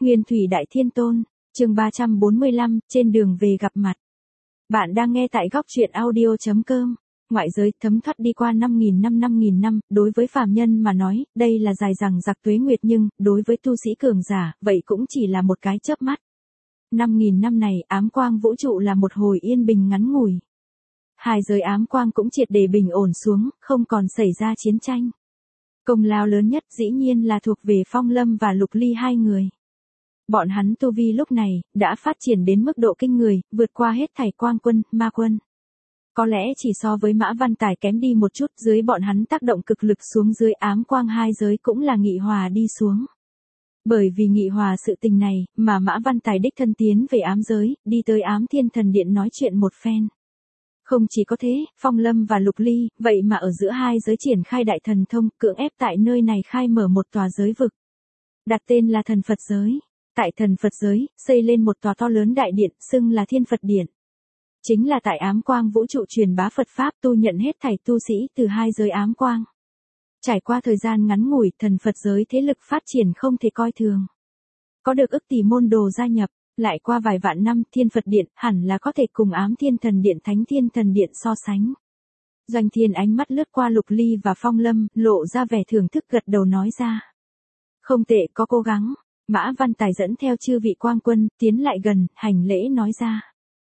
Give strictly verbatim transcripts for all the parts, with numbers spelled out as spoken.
Nguyên Thủy Đại Thiên Tôn, chương ba trăm bốn mươi lăm, trên đường về gặp mặt. Bạn đang nghe tại góc truyện audio.com. Ngoại giới thấm thoát đi qua năm nghìn năm năm nghìn năm, đối với phàm nhân mà nói, đây là dài dằng dặc tuế nguyệt nhưng, đối với tu sĩ cường giả, vậy cũng chỉ là một cái chớp mắt. năm nghìn năm này, ám quang vũ trụ là một hồi yên bình ngắn ngủi. Hai giới ám quang cũng triệt để bình ổn xuống, không còn xảy ra chiến tranh. Công lao lớn nhất dĩ nhiên là thuộc về Phong Lâm và Lục Ly hai người. Bọn hắn tu vi lúc này, đã phát triển đến mức độ kinh người, vượt qua hết thảy quang quân, ma quân. Có lẽ chỉ so với Mã Văn Tài kém đi một chút, dưới bọn hắn tác động cực lực xuống dưới ám quang hai giới cũng là nghị hòa đi xuống. Bởi vì nghị hòa sự tình này, mà Mã Văn Tài đích thân tiến về ám giới, đi tới ám thiên thần điện nói chuyện một phen. Không chỉ có thế, Phong Lâm và Lục Ly, vậy mà ở giữa hai giới triển khai đại thần thông, cưỡng ép tại nơi này khai mở một tòa giới vực. Đặt tên là Thần Phật Giới. Tại Thần Phật Giới, xây lên một tòa to lớn đại điện, xưng là Thiên Phật Điện. Chính là tại ám quang vũ trụ truyền bá Phật Pháp, tu nhận hết thảy tu sĩ từ hai giới ám quang. Trải qua thời gian ngắn ngủi, Thần Phật Giới thế lực phát triển không thể coi thường. Có được ức tỷ môn đồ gia nhập, lại qua vài vạn năm, Thiên Phật Điện hẳn là có thể cùng ám thiên thần điện Thánh Thiên Thần Điện so sánh. Doanh Thiên ánh mắt lướt qua Lục Ly và Phong Lâm, lộ ra vẻ thưởng thức gật đầu nói ra. Không tệ, có cố gắng. Mã Văn Tài dẫn theo chư vị quang quân, tiến lại gần, hành lễ nói ra.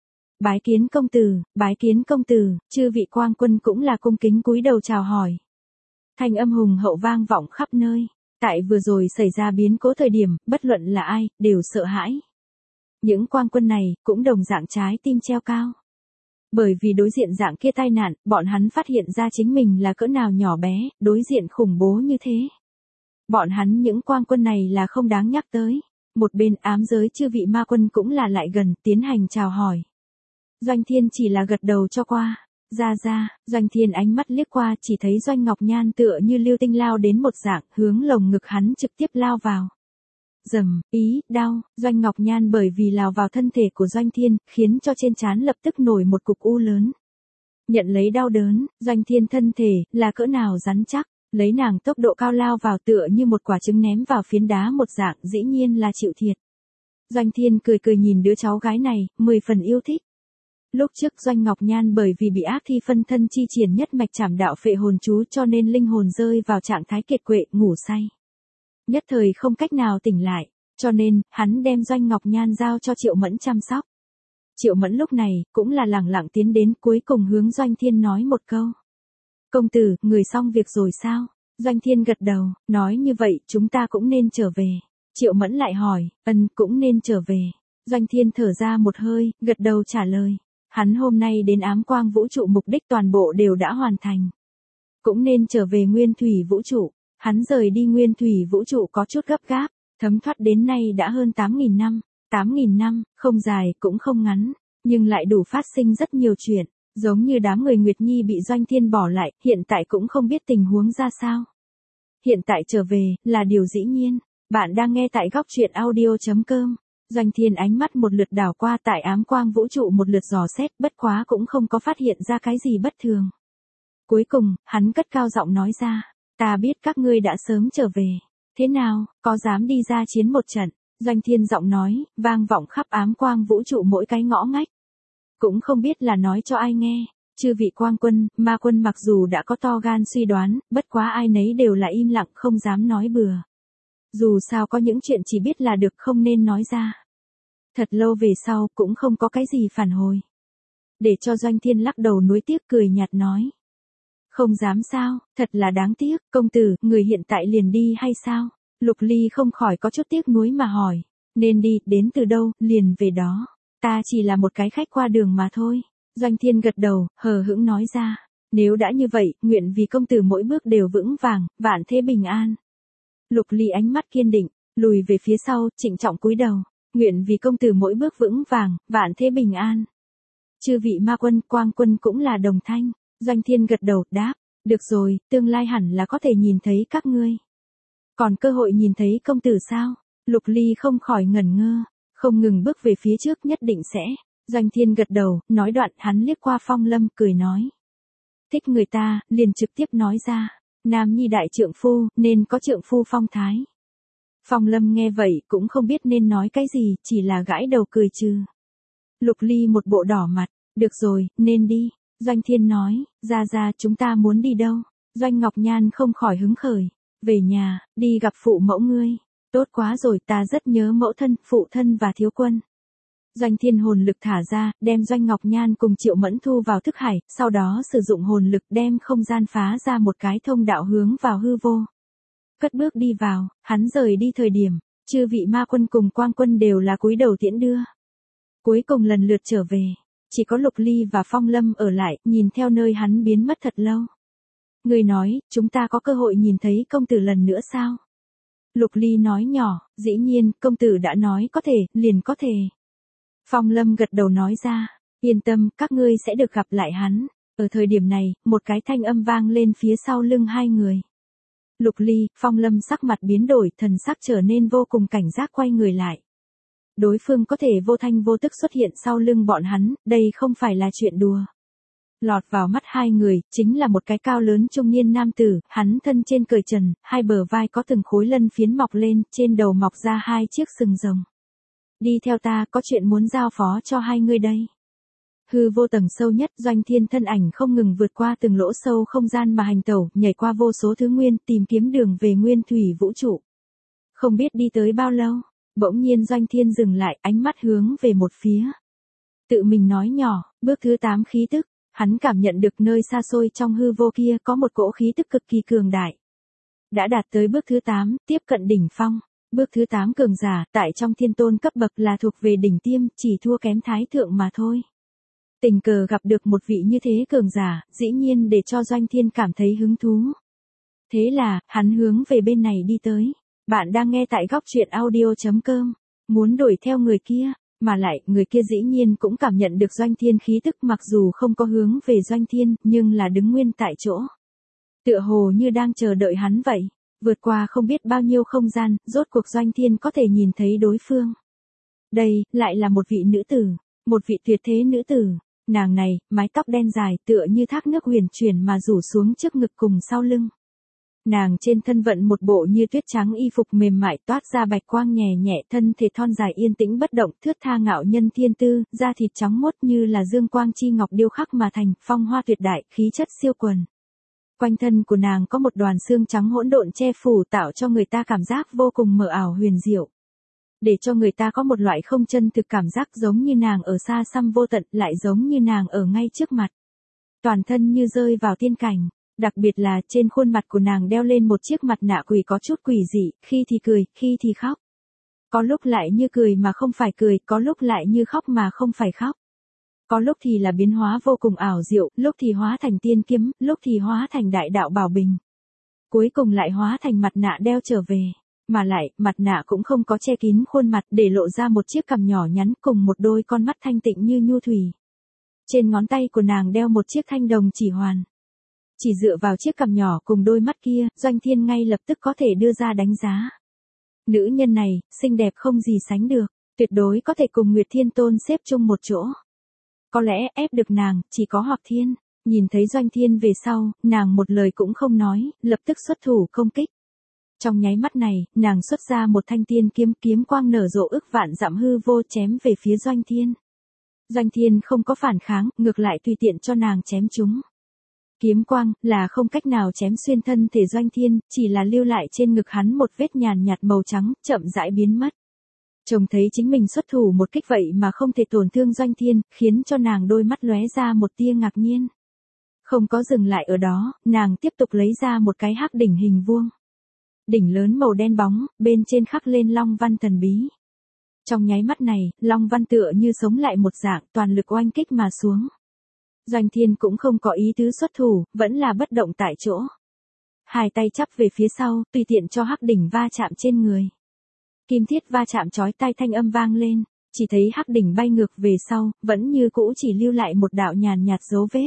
Bái kiến công tử, bái kiến công tử, chư vị quang quân cũng là cung kính cúi đầu chào hỏi. Thanh âm hùng hậu vang vọng khắp nơi. Tại vừa rồi xảy ra biến cố thời điểm, bất luận là ai, đều sợ hãi. Những quang quân này, cũng đồng dạng trái tim treo cao. Bởi vì đối diện dạng kia tai nạn, bọn hắn phát hiện ra chính mình là cỡ nào nhỏ bé, đối diện khủng bố như thế. Bọn hắn những quang quân này là không đáng nhắc tới. Một bên ám giới chư vị ma quân cũng là lại gần, tiến hành chào hỏi. Doanh Thiên chỉ là gật đầu cho qua. Ra ra, Doanh Thiên ánh mắt liếc qua, chỉ thấy Doanh Ngọc Nhan tựa như lưu tinh lao đến một dạng, hướng lồng ngực hắn trực tiếp lao vào. Dầm, ý, đau, Doanh Ngọc Nhan bởi vì lao vào thân thể của Doanh Thiên, khiến cho trên trán lập tức nổi một cục u lớn. Nhận lấy đau đớn, Doanh Thiên thân thể, là cỡ nào rắn chắc, lấy nàng tốc độ cao lao vào tựa như một quả trứng ném vào phiến đá một dạng, dĩ nhiên là chịu thiệt. Doanh Thiên cười cười nhìn đứa cháu gái này, mười phần yêu thích. Lúc trước Doanh Ngọc Nhan bởi vì bị ác thi phân thân chi triển nhất mạch trảm đạo phệ hồn chú cho nên linh hồn rơi vào trạng thái kiệt quệ, ngủ say. Nhất thời không cách nào tỉnh lại, cho nên, hắn đem Doanh Ngọc Nhan giao cho Triệu Mẫn chăm sóc. Triệu Mẫn lúc này, cũng là lẳng lặng tiến đến cuối cùng hướng Doanh Thiên nói một câu. Công tử, người xong việc rồi sao? Doanh Thiên gật đầu, nói như vậy, chúng ta cũng nên trở về. Triệu Mẫn lại hỏi, ân, cũng nên trở về. Doanh Thiên thở ra một hơi, gật đầu trả lời. Hắn hôm nay đến ám quang vũ trụ mục đích toàn bộ đều đã hoàn thành. Cũng nên trở về nguyên thủy vũ trụ. Hắn rời đi nguyên thủy vũ trụ có chút gấp gáp, thấm thoát đến nay đã hơn tám nghìn năm. tám nghìn năm, không dài cũng không ngắn, nhưng lại đủ phát sinh rất nhiều chuyện. Giống như đám người Nguyệt Nhi bị Doanh Thiên bỏ lại, hiện tại cũng không biết tình huống ra sao. Hiện tại trở về, là điều dĩ nhiên. Bạn đang nghe tại góc truyện audio.com. Doanh Thiên ánh mắt một lượt đảo qua tại ám quang vũ trụ một lượt dò xét, bất quá cũng không có phát hiện ra cái gì bất thường. Cuối cùng, hắn cất cao giọng nói ra, ta biết các ngươi đã sớm trở về. Thế nào, có dám đi ra chiến một trận? Doanh Thiên giọng nói, vang vọng khắp ám quang vũ trụ mỗi cái ngõ ngách. Cũng không biết là nói cho ai nghe, chư vị quang quân, ma quân mặc dù đã có to gan suy đoán, bất quá ai nấy đều là im lặng không dám nói bừa. Dù sao có những chuyện chỉ biết là được không nên nói ra. Thật lâu về sau cũng không có cái gì phản hồi. Để cho Doanh Thiên lắc đầu nuối tiếc cười nhạt nói. Không dám sao, thật là đáng tiếc, công tử, người hiện tại liền đi hay sao? Lục Ly không khỏi có chút tiếc nuối mà hỏi. Nên đi, đến từ đâu, liền về đó. Ta chỉ là một cái khách qua đường mà thôi. Doanh Thiên gật đầu, hờ hững nói ra. Nếu đã như vậy, nguyện vì công tử mỗi bước đều vững vàng, vạn thế bình an. Lục Ly ánh mắt kiên định, lùi về phía sau, trịnh trọng cúi đầu. Nguyện vì công tử mỗi bước vững vàng, vạn thế bình an. Chư vị ma quân, quang quân cũng là đồng thanh. Doanh Thiên gật đầu, đáp. Được rồi, tương lai hẳn là có thể nhìn thấy các ngươi. Còn cơ hội nhìn thấy công tử sao? Lục Ly không khỏi ngẩn ngơ. Không ngừng bước về phía trước nhất định sẽ. Doanh Thiên gật đầu, nói đoạn hắn liếc qua Phong Lâm, cười nói. Thích người ta, liền trực tiếp nói ra. Nam nhi đại trượng phu, nên có trượng phu phong thái. Phong Lâm nghe vậy cũng không biết nên nói cái gì, chỉ là gãi đầu cười trừ. Lục Ly một bộ đỏ mặt, được rồi, nên đi. Doanh Thiên nói, ra ra chúng ta muốn đi đâu? Doanh Ngọc Nhan không khỏi hứng khởi. Về nhà, đi gặp phụ mẫu ngươi. Tốt quá rồi, ta rất nhớ mẫu thân, phụ thân và thiếu quân. Doanh Thiên hồn lực thả ra, đem Doanh Ngọc Nhan cùng Triệu Mẫn thu vào thức hải, sau đó sử dụng hồn lực đem không gian phá ra một cái thông đạo hướng vào hư vô. Cất bước đi vào, hắn rời đi thời điểm, chư vị ma quân cùng quang quân đều là cúi đầu tiễn đưa. Cuối cùng lần lượt trở về, chỉ có Lục Ly và Phong Lâm ở lại, nhìn theo nơi hắn biến mất thật lâu. Người nói, chúng ta có cơ hội nhìn thấy công tử lần nữa sao? Lục Ly nói nhỏ, dĩ nhiên, công tử đã nói có thể, liền có thể. Phong Lâm gật đầu nói ra, yên tâm, các ngươi sẽ được gặp lại hắn. Ở thời điểm này, một cái thanh âm vang lên phía sau lưng hai người. Lục Ly, Phong Lâm sắc mặt biến đổi, thần sắc trở nên vô cùng cảnh giác quay người lại. Đối phương có thể vô thanh vô tức xuất hiện sau lưng bọn hắn, đây không phải là chuyện đùa. Lọt vào mắt hai người, chính là một cái cao lớn trung niên nam tử, hắn thân trên cởi trần, hai bờ vai có từng khối lân phiến mọc lên, trên đầu mọc ra hai chiếc sừng rồng. Đi theo ta, có chuyện muốn giao phó cho hai người đây. Hư vô tầng sâu nhất, Doanh Thiên thân ảnh không ngừng vượt qua từng lỗ sâu không gian mà hành tẩu, nhảy qua vô số thứ nguyên, tìm kiếm đường về nguyên thủy vũ trụ. Không biết đi tới bao lâu, bỗng nhiên Doanh Thiên dừng lại, ánh mắt hướng về một phía. Tự mình nói nhỏ, bước thứ tám khí tức, hắn cảm nhận được nơi xa xôi trong hư vô kia có một cỗ khí tức cực kỳ cường đại. Đã đạt tới bước thứ tám, tiếp cận đỉnh phong. Bước thứ tám cường giả, tại trong thiên tôn cấp bậc là thuộc về đỉnh tiêm, chỉ thua kém thái thượng mà thôi. Tình cờ gặp được một vị như thế cường giả, dĩ nhiên để cho Doanh Thiên cảm thấy hứng thú. Thế là, hắn hướng về bên này đi tới. Bạn đang nghe tại góc truyện audio chấm com. Muốn đuổi theo người kia, mà lại, người kia dĩ nhiên cũng cảm nhận được Doanh Thiên khí tức mặc dù không có hướng về Doanh Thiên, nhưng là đứng nguyên tại chỗ. Tựa hồ như đang chờ đợi hắn vậy. Vượt qua không biết bao nhiêu không gian, rốt cuộc Doanh Thiên có thể nhìn thấy đối phương. Đây, lại là một vị nữ tử, một vị tuyệt thế nữ tử. Nàng này, mái tóc đen dài tựa như thác nước huyền chuyển mà rủ xuống trước ngực cùng sau lưng. Nàng trên thân vận một bộ như tuyết trắng y phục mềm mại toát ra bạch quang nhẹ nhẹ, thân thể thon dài yên tĩnh bất động, thướt tha ngạo nhân thiên tư, da thịt trắng muốt như là dương quang chi ngọc điêu khắc mà thành, phong hoa tuyệt đại, khí chất siêu quần. Quanh thân của nàng có một đoàn xương trắng hỗn độn che phủ tạo cho người ta cảm giác vô cùng mờ ảo huyền diệu. Để cho người ta có một loại không chân thực cảm giác giống như nàng ở xa xăm vô tận, lại giống như nàng ở ngay trước mặt. Toàn thân như rơi vào tiên cảnh, đặc biệt là trên khuôn mặt của nàng đeo lên một chiếc mặt nạ quỷ có chút quỷ dị, khi thì cười, khi thì khóc. Có lúc lại như cười mà không phải cười, có lúc lại như khóc mà không phải khóc. Có lúc thì là biến hóa vô cùng ảo diệu, lúc thì hóa thành tiên kiếm, lúc thì hóa thành đại đạo bảo bình. Cuối cùng lại hóa thành mặt nạ đeo trở về. Mà lại, mặt nạ cũng không có che kín khuôn mặt để lộ ra một chiếc cằm nhỏ nhắn cùng một đôi con mắt thanh tịnh như nhu thủy. Trên ngón tay của nàng đeo một chiếc thanh đồng chỉ hoàn. Chỉ dựa vào chiếc cằm nhỏ cùng đôi mắt kia, Doanh Thiên ngay lập tức có thể đưa ra đánh giá. Nữ nhân này, xinh đẹp không gì sánh được, tuyệt đối có thể cùng Nguyệt Thiên Tôn xếp chung một chỗ. Có lẽ ép được nàng, chỉ có Hoặc Thiên. Nhìn thấy Doanh Thiên về sau, nàng một lời cũng không nói, lập tức xuất thủ công kích. Trong nháy mắt này, nàng xuất ra một thanh tiên kiếm, kiếm quang nở rộ ức vạn dặm hư vô chém về phía Doanh Thiên. Doanh Thiên không có phản kháng, ngược lại tùy tiện cho nàng chém chúng. Kiếm quang, là không cách nào chém xuyên thân thể Doanh Thiên, chỉ là lưu lại trên ngực hắn một vết nhàn nhạt màu trắng, chậm rãi biến mất. Trông thấy chính mình xuất thủ một kích vậy mà không thể tổn thương Doanh Thiên, khiến cho nàng đôi mắt lóe ra một tia ngạc nhiên. Không có dừng lại ở đó, nàng tiếp tục lấy ra một cái hắc đỉnh hình vuông. Đỉnh lớn màu đen bóng, bên trên khắc lên long văn thần bí. Trong nháy mắt này, long văn tựa như sống lại một dạng, toàn lực oanh kích mà xuống. Doanh Thiên cũng không có ý tứ xuất thủ, vẫn là bất động tại chỗ. Hai tay chắp về phía sau, tùy tiện cho hắc đỉnh va chạm trên người. Kim thiết va chạm chói tai thanh âm vang lên, chỉ thấy hắc đỉnh bay ngược về sau, vẫn như cũ chỉ lưu lại một đạo nhàn nhạt dấu vết.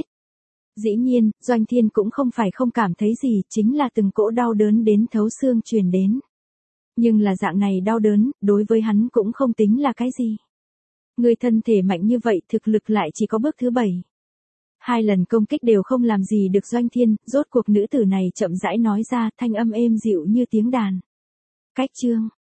Dĩ nhiên, Doanh Thiên cũng không phải không cảm thấy gì, chính là từng cỗ đau đớn đến thấu xương truyền đến. Nhưng là dạng này đau đớn, đối với hắn cũng không tính là cái gì. Người thân thể mạnh như vậy thực lực lại chỉ có bước thứ bảy. Hai lần công kích đều không làm gì được Doanh Thiên, rốt cuộc nữ tử này chậm rãi nói ra thanh âm êm dịu như tiếng đàn. Cách chương,